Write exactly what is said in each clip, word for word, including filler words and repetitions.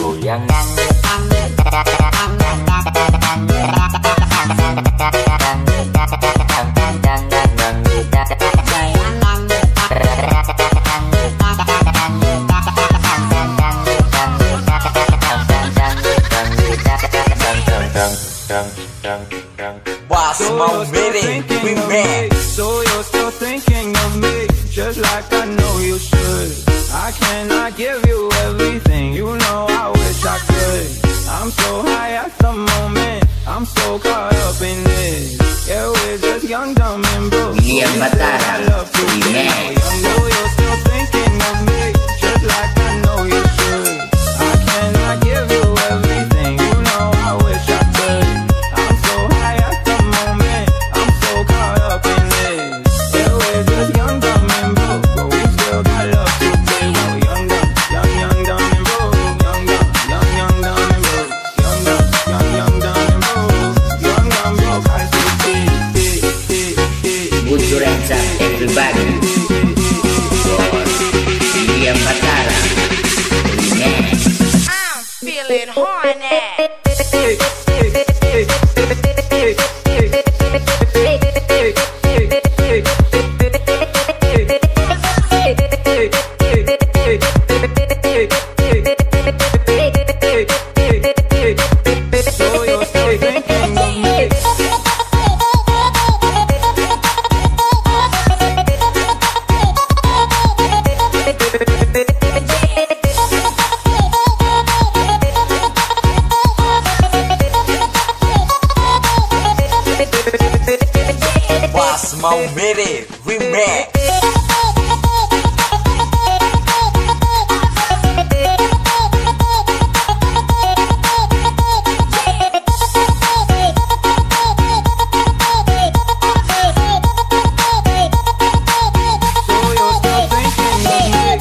goyang. So you're still thinking of me, so you're still thinking of me, just like I know you should. I cannot give you everything, you know I wish I could. I'm so high at the moment, I'm so caught up in this. Yeah, we're just young, dumb, and broke. William Batara, Remix. So you're still thinking of me, just like I know you should. I cannot give you everything, you know I wish I could. I'm so high at the moment, I'm so caught up in this. Yeah, we're just young, dumb, and broke, but we still got love to give. We're young, dumb, young, young, dumb, and broke. Young, dumb, young, young, dumb, and broke. Young, dumb, young, young, dumb, and broke. Young, dumb, broke, I see. Good to hands up, everybody. William Batara, Remix. I'm feeling horny. So you're still thinking of me. Boss Mau Mere Remix. So you're still thinking of me.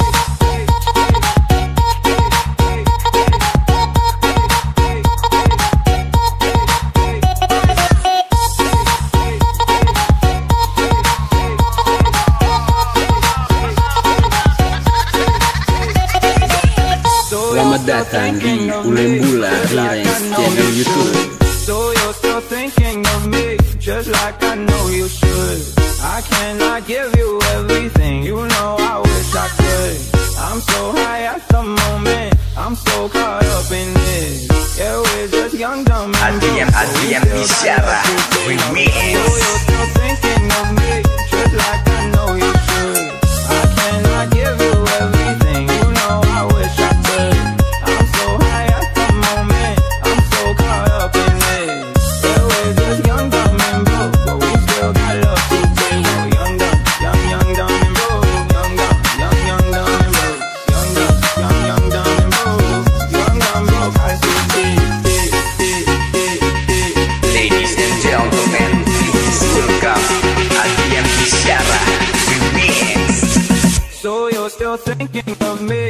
Selamat datang di Ulembula Remix channel YouTube. So you're still thinking of me, just like I know you should. I cannot give you everything, you know I wish I could. I'm so high at the moment, I'm so caught up in this. Yeah, we're just young, dumb, and Adrian, Adrian Bisyara, Remix. So you're still thinking of me, just like I know you should. I cannot give you everything, you know I wish I could. I'm so high at the moment, I'm so caught up in this. Yeah, we're just young, dumb, and broke, but we still got love to give. We're young, dumb, young, young, dumb, and broke. Young, dumb, young, young, dumb, and broke. Young, dumb, young, young, dumb, and broke. Young, dumb, broke, I see. Ladies and gentlemen, please welcome Adrian Bisyara, Remix. So you're still thinking of me.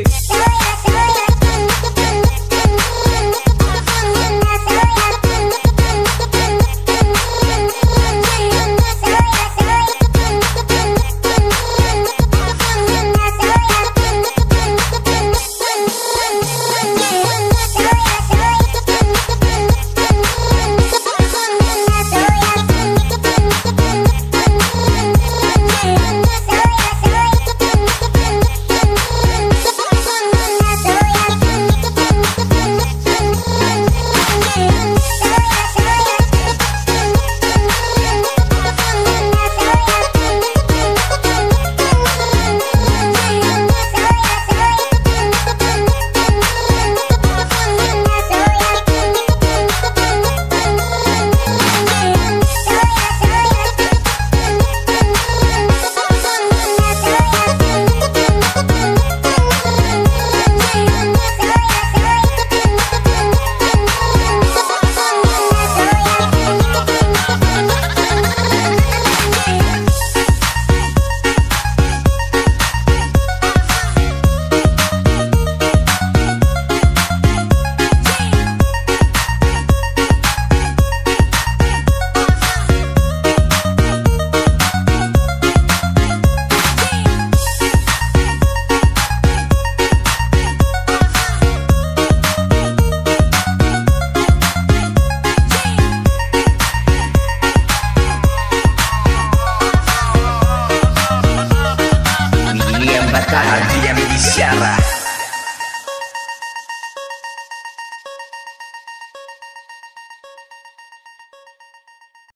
Batara, Diam Bisyara.